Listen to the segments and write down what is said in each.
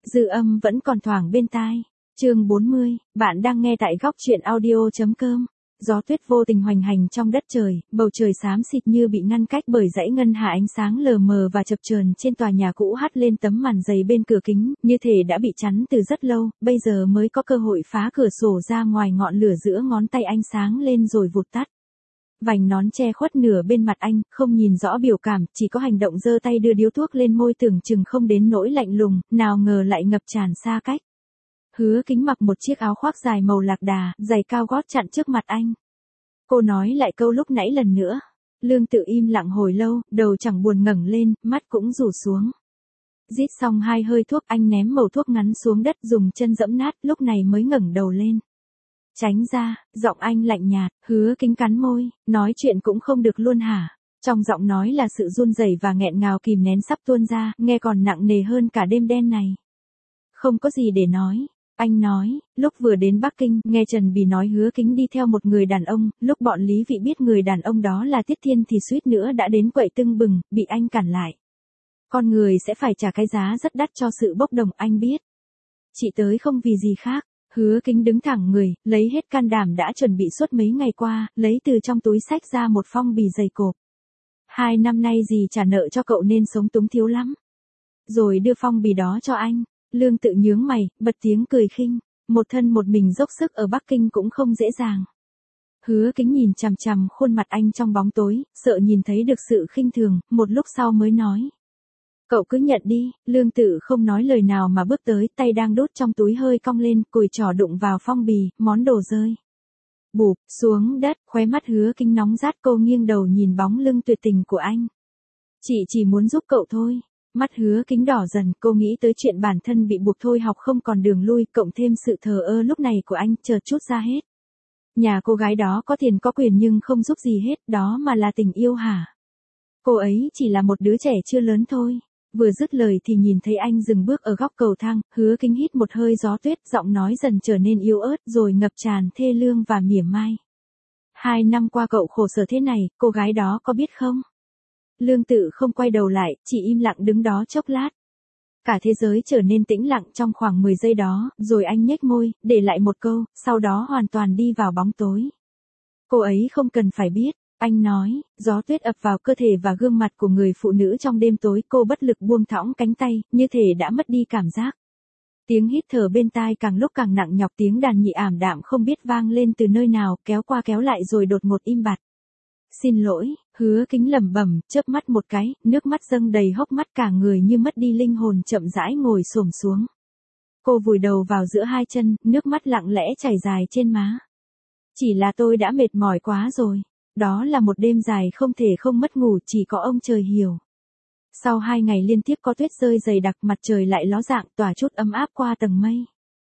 Dư âm vẫn còn thoảng bên tai. Chương 40, bạn đang nghe tại góc truyện audio.com. Gió tuyết vô tình hoành hành trong đất trời, bầu trời xám xịt như bị ngăn cách bởi dãy ngân hà ánh sáng lờ mờ và chập chờn trên tòa nhà cũ hắt lên tấm màn dày bên cửa kính, như thể đã bị chắn từ rất lâu, bây giờ mới có cơ hội phá cửa sổ ra ngoài, ngọn lửa giữa ngón tay anh sáng lên rồi vụt tắt. Vành nón che khuất nửa bên mặt anh, không nhìn rõ biểu cảm, chỉ có hành động giơ tay đưa điếu thuốc lên môi, tưởng chừng không đến nỗi lạnh lùng, nào ngờ lại ngập tràn xa cách. Hứa Kính mặc một chiếc áo khoác dài màu lạc đà, giày cao gót chặn trước mặt anh. Cô nói lại câu lúc nãy lần nữa. Lương Tự im lặng hồi lâu, đầu chẳng buồn ngẩng lên, mắt cũng rủ xuống. Rít xong 2 hơi thuốc, anh ném mẩu thuốc ngắn xuống đất, dùng chân giẫm nát, lúc này mới ngẩng đầu lên. Tránh ra, giọng anh lạnh nhạt. Hứa Kính cắn môi, nói chuyện cũng không được luôn hả? Trong giọng nói là sự run rẩy và nghẹn ngào kìm nén sắp tuôn ra, nghe còn nặng nề hơn cả đêm đen này. Không có gì để nói. Anh nói, lúc vừa đến Bắc Kinh, nghe Trần Bì nói Hứa Kính đi theo một người đàn ông, lúc bọn Lý Vị biết người đàn ông đó là Tiết Thiên thì suýt nữa đã đến quậy tưng bừng, bị anh cản lại. Con người sẽ phải trả cái giá rất đắt cho sự bốc đồng, anh biết. Chị tới không vì gì khác. Hứa Kính đứng thẳng người, lấy hết can đảm đã chuẩn bị suốt mấy ngày qua, lấy từ trong túi xách ra một phong bì dày cộp. 2 năm nay dì trả nợ cho cậu nên sống túng thiếu lắm. Rồi đưa phong bì đó cho anh. Lương Tự nhướng mày, bật tiếng cười khinh. Một thân một mình dốc sức ở Bắc Kinh cũng không dễ dàng. Hứa Kính nhìn chằm chằm khuôn mặt anh trong bóng tối, sợ nhìn thấy được sự khinh thường, một lúc sau mới nói. Cậu cứ nhận đi. Lương Tự không nói lời nào mà bước tới, tay đang đút trong túi hơi cong lên, cùi trỏ đụng vào phong bì, món đồ rơi. Bụp, xuống đất, khóe mắt Hứa Kính nóng rát, cô nghiêng đầu nhìn bóng lưng tuyệt tình của anh. Chị chỉ muốn giúp cậu thôi. Mắt Hứa Kính đỏ dần, cô nghĩ tới chuyện bản thân bị buộc thôi học không còn đường lui, cộng thêm sự thờ ơ lúc này của anh, chợt trút ra hết. Nhà cô gái đó có tiền có quyền nhưng không giúp gì hết, đó mà là tình yêu hả? Cô ấy chỉ là một đứa trẻ chưa lớn thôi. Vừa dứt lời thì nhìn thấy anh dừng bước ở góc cầu thang, Hứa Kính hít một hơi gió tuyết, giọng nói dần trở nên yếu ớt rồi ngập tràn thê lương và mỉa mai. 2 năm qua cậu khổ sở thế này, cô gái đó có biết không? Lương Tự không quay đầu lại, chỉ im lặng đứng đó chốc lát. Cả thế giới trở nên tĩnh lặng trong khoảng 10 giây đó, rồi anh nhếch môi, để lại một câu, sau đó hoàn toàn đi vào bóng tối. Cô ấy không cần phải biết. Anh nói, gió tuyết ập vào cơ thể và gương mặt của người phụ nữ trong đêm tối, cô bất lực buông thõng cánh tay, như thể đã mất đi cảm giác. Tiếng hít thở bên tai càng lúc càng nặng nhọc, tiếng đàn nhị ảm đạm không biết vang lên từ nơi nào, kéo qua kéo lại rồi đột ngột im bặt. Xin lỗi, Hứa Kính lẩm bẩm, chớp mắt một cái, nước mắt dâng đầy hốc mắt, cả người như mất đi linh hồn, chậm rãi ngồi xổm xuống. Cô vùi đầu vào giữa 2 chân, nước mắt lặng lẽ chảy dài trên má. Chỉ là tôi đã mệt mỏi quá rồi. Đó là một đêm dài không thể không mất ngủ, chỉ có ông trời hiểu. Sau 2 ngày liên tiếp có tuyết rơi dày đặc, mặt trời lại ló dạng, tỏa chút ấm áp qua tầng mây.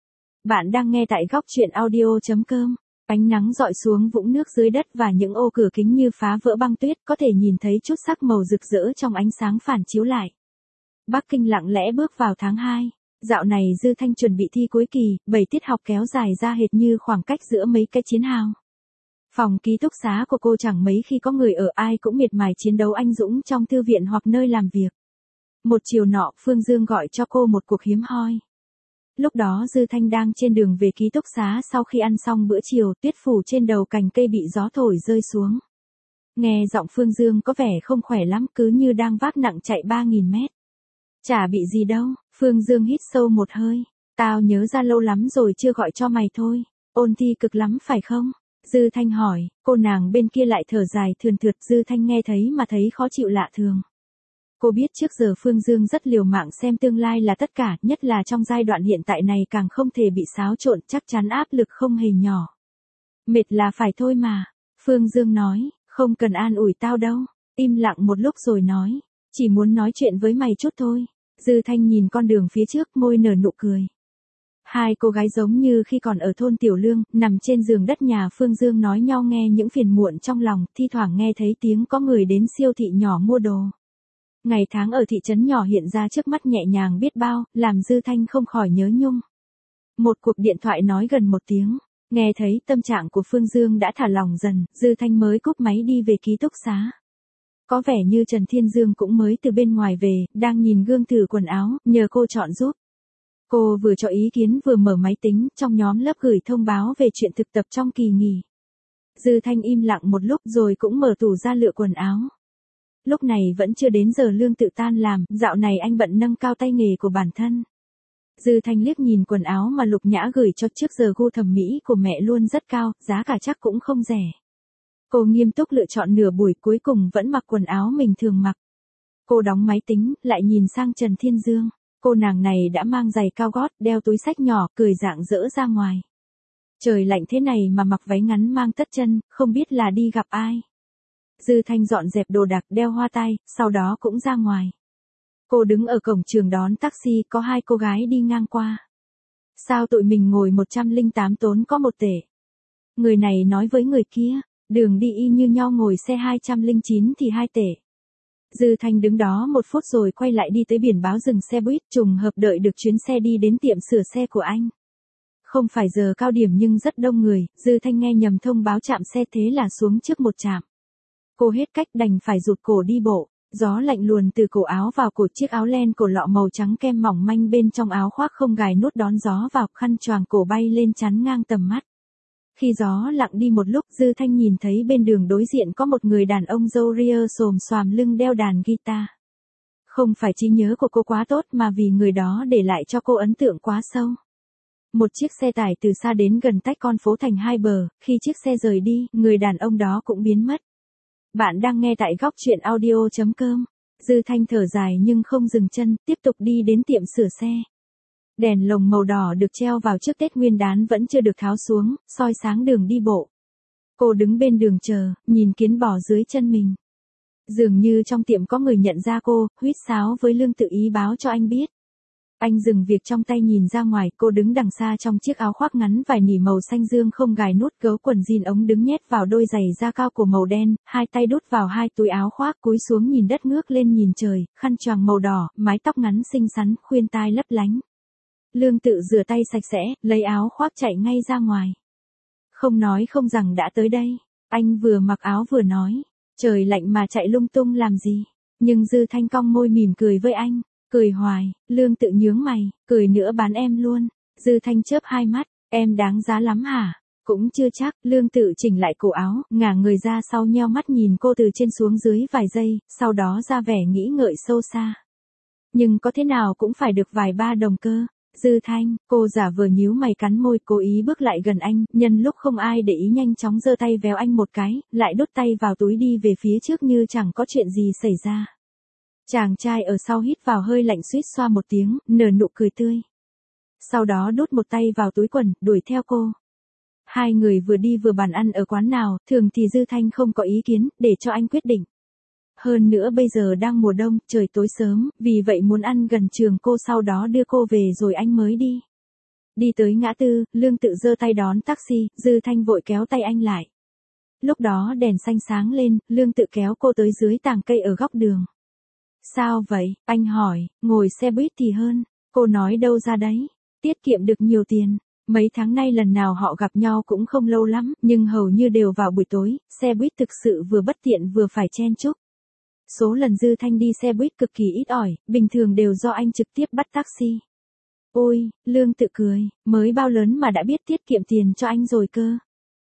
Bạn đang nghe tại góc truyện audio.com. Ánh nắng rọi xuống vũng nước dưới đất và những ô cửa kính như phá vỡ băng tuyết, có thể nhìn thấy chút sắc màu rực rỡ trong ánh sáng phản chiếu lại. Bắc Kinh lặng lẽ bước vào tháng 2. Dạo này Dư Thanh chuẩn bị thi cuối kỳ, 7 tiết học kéo dài ra hệt như khoảng cách giữa mấy cái chiến hào. Phòng ký túc xá của cô chẳng mấy khi có người ở, ai cũng miệt mài chiến đấu anh dũng trong thư viện hoặc nơi làm việc. Một chiều nọ, Phương Dương gọi cho cô một cuộc hiếm hoi. Lúc đó Dư Thanh đang trên đường về ký túc xá sau khi ăn xong bữa chiều, tuyết phủ trên đầu cành cây bị gió thổi rơi xuống. Nghe giọng Phương Dương có vẻ không khỏe lắm, cứ như đang vác nặng chạy 3.000 mét. Chả bị gì đâu. Phương Dương hít sâu một hơi. Tao nhớ ra lâu lắm rồi chưa gọi cho mày thôi. Ôn thi cực lắm phải không? Dư Thanh hỏi. Cô nàng bên kia lại thở dài thườn thượt. Dư Thanh nghe thấy mà thấy khó chịu lạ thường. Cô biết trước giờ Phương Dương rất liều mạng xem tương lai là tất cả, nhất là trong giai đoạn hiện tại này càng không thể bị xáo trộn, chắc chắn áp lực không hề nhỏ. Mệt là phải thôi mà. Phương Dương nói, không cần an ủi tao đâu. Im lặng một lúc rồi nói, chỉ muốn nói chuyện với mày chút thôi. Dư Thanh nhìn con đường phía trước, môi nở nụ cười. 2 cô gái giống như khi còn ở thôn Tiểu Lương, nằm trên giường đất nhà Phương Dương nói nhau nghe những phiền muộn trong lòng, thi thoảng nghe thấy tiếng có người đến siêu thị nhỏ mua đồ. Ngày tháng ở thị trấn nhỏ hiện ra trước mắt nhẹ nhàng biết bao, làm Dư Thanh không khỏi nhớ nhung. Một cuộc điện thoại nói gần 1 tiếng, nghe thấy tâm trạng của Phương Dương đã thả lỏng dần, Dư Thanh mới cúp máy đi về ký túc xá. Có vẻ như Trần Thiên Dương cũng mới từ bên ngoài về, đang nhìn gương thử quần áo, nhờ cô chọn giúp. Cô vừa cho ý kiến vừa mở máy tính, trong nhóm lớp gửi thông báo về chuyện thực tập trong kỳ nghỉ. Dư Thanh im lặng một lúc rồi cũng mở tủ ra lựa quần áo. Lúc này vẫn chưa đến giờ Lương Tự tan làm, dạo này anh bận nâng cao tay nghề của bản thân. Dư Thanh liếc nhìn quần áo mà Lục Nhã gửi cho, trước giờ gu thẩm mỹ của mẹ luôn rất cao, giá cả chắc cũng không rẻ. Cô nghiêm túc lựa chọn nửa buổi, cuối cùng vẫn mặc quần áo mình thường mặc. Cô đóng máy tính, lại nhìn sang Trần Thiên Dương. Cô nàng này đã mang giày cao gót, đeo túi xách nhỏ, cười rạng rỡ ra ngoài. Trời lạnh thế này mà mặc váy ngắn mang tất chân, không biết là đi gặp ai. Dư Thanh dọn dẹp đồ đạc, đeo hoa tai, sau đó cũng ra ngoài. Cô đứng ở cổng trường đón taxi, có hai cô gái đi ngang qua. Sao tụi mình ngồi 108 tốn có 1 tể? Người này nói với người kia, đường đi y như nhau, ngồi xe 209 thì 2 tể. Dư Thanh đứng đó 1 phút rồi quay lại đi tới biển báo dừng xe buýt, trùng hợp đợi được chuyến xe đi đến tiệm sửa xe của anh. Không phải giờ cao điểm nhưng rất đông người, Dư Thanh nghe nhầm thông báo chạm xe, thế là xuống trước một trạm. Cô hết cách đành phải rụt cổ đi bộ, gió lạnh luồn từ cổ áo vào cổ, chiếc áo len cổ lọ màu trắng kem mỏng manh bên trong áo khoác không gài nút đón gió vào, khăn choàng cổ bay lên chắn ngang tầm mắt. Khi gió lặng đi một lúc, Dư Thanh nhìn thấy bên đường đối diện có một người đàn ông râu ria xồm xoàm lưng đeo đàn guitar. Không phải trí nhớ của cô quá tốt mà vì người đó để lại cho cô ấn tượng quá sâu. Một chiếc xe tải từ xa đến gần tách con phố thành hai bờ, khi chiếc xe rời đi, người đàn ông đó cũng biến mất. Bạn đang nghe tại góc truyện audio.com. Dư Thanh thở dài nhưng không dừng chân, tiếp tục đi đến tiệm sửa xe. Đèn lồng màu đỏ được treo vào trước Tết Nguyên đán vẫn chưa được tháo xuống, soi sáng đường đi bộ. Cô đứng bên đường chờ, nhìn kiến bò dưới chân mình. Dường như trong tiệm có người nhận ra cô, huýt sáo với Lương Tự ý báo cho anh biết. Anh dừng việc trong tay nhìn ra ngoài, cô đứng đằng xa trong chiếc áo khoác ngắn vải nỉ màu xanh dương không gài nút, gấu quần jean ống đứng nhét vào đôi giày da cao của màu đen, hai tay đút vào hai túi áo khoác, cúi xuống nhìn đất ngước lên nhìn trời, khăn choàng màu đỏ, mái tóc ngắn xinh xắn, khuyên tai lấp lánh. Lương Tự rửa tay sạch sẽ, lấy áo khoác chạy ngay ra ngoài. Không nói không rằng đã tới đây. Anh vừa mặc áo vừa nói, trời lạnh mà chạy lung tung làm gì. Nhưng Dư Thanh cong môi mỉm cười với anh. Cười hoài, Lương Tự nhướng mày, cười nữa bán em luôn. Dư Thanh chớp hai mắt, em đáng giá lắm hả? Cũng chưa chắc. Lương Tự chỉnh lại cổ áo, ngả người ra sau nheo mắt nhìn cô từ trên xuống dưới vài giây, sau đó ra vẻ nghĩ ngợi sâu xa. Nhưng có thế nào cũng phải được vài ba đồng cơ. Dư Thanh, cô giả vờ nhíu mày cắn môi, cố ý bước lại gần anh, nhân lúc không ai để ý nhanh chóng giơ tay véo anh một cái, lại đút tay vào túi đi về phía trước như chẳng có chuyện gì xảy ra. Chàng trai ở sau hít vào hơi lạnh, suýt xoa một tiếng, nở nụ cười tươi. Sau đó đút một tay vào túi quần, đuổi theo cô. Hai người vừa đi vừa bàn ăn ở quán nào, thường thì Dư Thanh không có ý kiến, để cho anh quyết định. Hơn nữa bây giờ đang mùa đông, trời tối sớm, vì vậy muốn ăn gần trường cô, sau đó đưa cô về rồi anh mới đi. Đi tới ngã tư, Lương Tự giơ tay đón taxi, Dư Thanh vội kéo tay anh lại. Lúc đó đèn xanh sáng lên, Lương Tự kéo cô tới dưới tàng cây ở góc đường. Sao vậy? Anh hỏi, ngồi xe buýt thì hơn. Cô nói đâu ra đấy? Tiết kiệm được nhiều tiền. Mấy tháng nay lần nào họ gặp nhau cũng không lâu lắm, nhưng hầu như đều vào buổi tối, xe buýt thực sự vừa bất tiện vừa phải chen chúc. Số lần Dư Thanh đi xe buýt cực kỳ ít ỏi, bình thường đều do anh trực tiếp bắt taxi. Ôi, Lương Tự cười, mới bao lớn mà đã biết tiết kiệm tiền cho anh rồi cơ.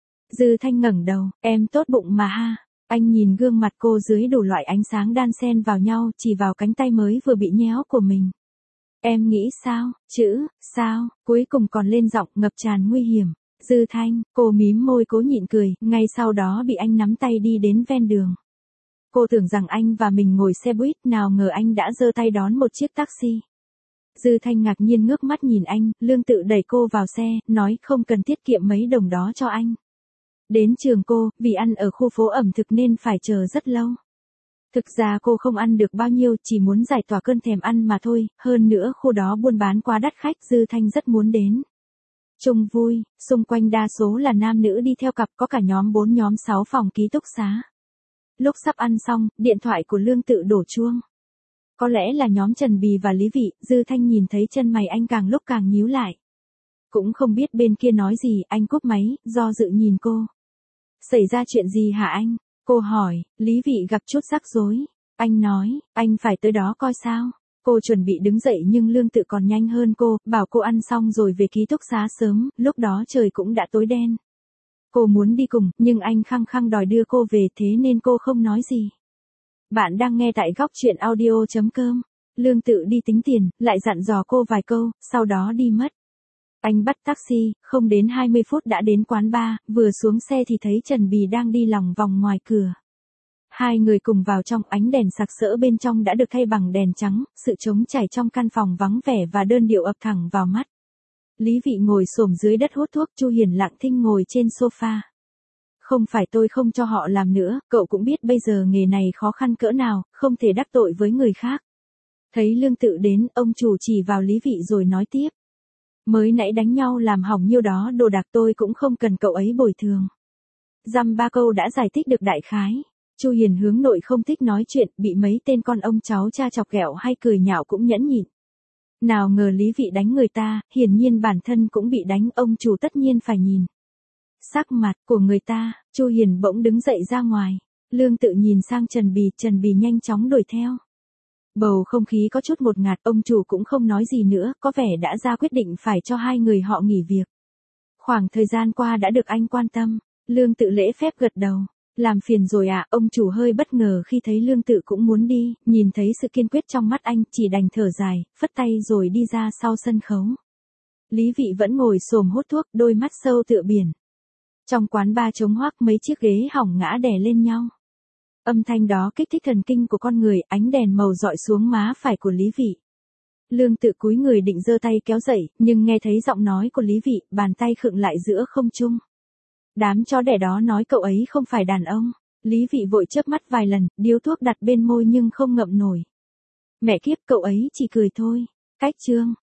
Dư Thanh ngẩng đầu, em tốt bụng mà ha. Anh nhìn gương mặt cô dưới đủ loại ánh sáng đan xen vào nhau, chỉ vào cánh tay mới vừa bị nhéo của mình. Em nghĩ sao? Chữ, sao? Cuối cùng còn lên giọng ngập tràn nguy hiểm. Dư Thanh, cô mím môi cố nhịn cười, ngay sau đó bị anh nắm tay đi đến ven đường. Cô tưởng rằng anh và mình ngồi xe buýt, nào ngờ anh đã giơ tay đón một chiếc taxi. Dư Thanh ngạc nhiên ngước mắt nhìn anh, Lương Tự đẩy cô vào xe, nói không cần tiết kiệm mấy đồng đó cho anh. Đến trường cô, vì ăn ở khu phố ẩm thực nên phải chờ rất lâu. Thực ra cô không ăn được bao nhiêu, chỉ muốn giải tỏa cơn thèm ăn mà thôi, hơn nữa khu đó buôn bán quá đắt khách, Dư Thanh rất muốn đến. Chung vui, xung quanh đa số là nam nữ đi theo cặp, có cả nhóm 4 nhóm 6 phòng ký túc xá. Lúc sắp ăn xong, điện thoại của Lương Tự đổ chuông. Có lẽ là nhóm Trần Bì và Lý Vị, Dư Thanh nhìn thấy chân mày anh càng lúc càng nhíu lại. Cũng không biết bên kia nói gì, anh cúp máy, do dự nhìn cô. Xảy ra chuyện gì hả anh? Cô hỏi, Lý Vị gặp chút rắc rối. Anh nói, anh phải tới đó coi sao. Cô chuẩn bị đứng dậy nhưng Lương Tự còn nhanh hơn cô, bảo cô ăn xong rồi về ký túc xá sớm, lúc đó trời cũng đã tối đen. Cô muốn đi cùng, nhưng anh khăng khăng đòi đưa cô về, thế nên cô không nói gì. Bạn đang nghe tại góc chuyện audio.com. Lương Tự đi tính tiền, lại dặn dò cô vài câu, sau đó đi mất. Anh bắt taxi, không đến 20 phút đã đến quán bar, vừa xuống xe thì thấy Trần Bì đang đi lòng vòng ngoài cửa. Hai người cùng vào trong, ánh đèn sặc sỡ bên trong đã được thay bằng đèn trắng, sự trống trải trong căn phòng vắng vẻ và đơn điệu ập thẳng vào mắt. Lý Vị ngồi xổm dưới đất hút thuốc, Chu Hiền lặng thinh ngồi trên sofa. Không phải tôi không cho họ làm nữa, cậu cũng biết bây giờ nghề này khó khăn cỡ nào, không thể đắc tội với người khác. Thấy Lương Tự đến, ông chủ chỉ vào Lý Vị rồi nói tiếp. Mới nãy đánh nhau làm hỏng nhiêu đó đồ đạc tôi cũng không cần cậu ấy bồi thường. Dăm ba câu đã giải thích được đại khái. Chu Hiền hướng nội không thích nói chuyện, bị mấy tên con ông cháu cha chọc ghẹo hay cười nhạo cũng nhẫn nhịn. Nào ngờ Lý Vị đánh người ta, hiển nhiên bản thân cũng bị đánh, ông chủ tất nhiên phải nhìn sắc mặt của người ta. Chu Hiền bỗng đứng dậy ra ngoài. Lương Tự nhìn sang Trần Bì nhanh chóng đuổi theo. Bầu không khí có chút ngột ngạt, ông chủ cũng không nói gì nữa, có vẻ đã ra quyết định phải cho hai người họ nghỉ việc. Khoảng thời gian qua đã được anh quan tâm. Lương Tự lễ phép gật đầu. Làm phiền rồi ạ, ông chủ hơi bất ngờ khi thấy Lương Tự cũng muốn đi, nhìn thấy sự kiên quyết trong mắt anh, chỉ đành thở dài, phất tay rồi đi ra sau sân khấu. Lý Vị vẫn ngồi xổm hút thuốc, đôi mắt sâu tựa biển. Trong quán bar trống hoác, mấy chiếc ghế hỏng ngã đè lên nhau. Âm thanh đó kích thích thần kinh của con người, ánh đèn màu dọi xuống má phải của Lý Vị. Lương Tự cúi người định giơ tay kéo dậy, nhưng nghe thấy giọng nói của Lý Vị, bàn tay khựng lại giữa không trung. Đám chó đẻ đó nói cậu ấy không phải đàn ông. Lý Vị vội chớp mắt vài lần, điếu thuốc đặt bên môi nhưng không ngậm nổi. Mẹ kiếp, cậu ấy chỉ cười thôi. Cách chương.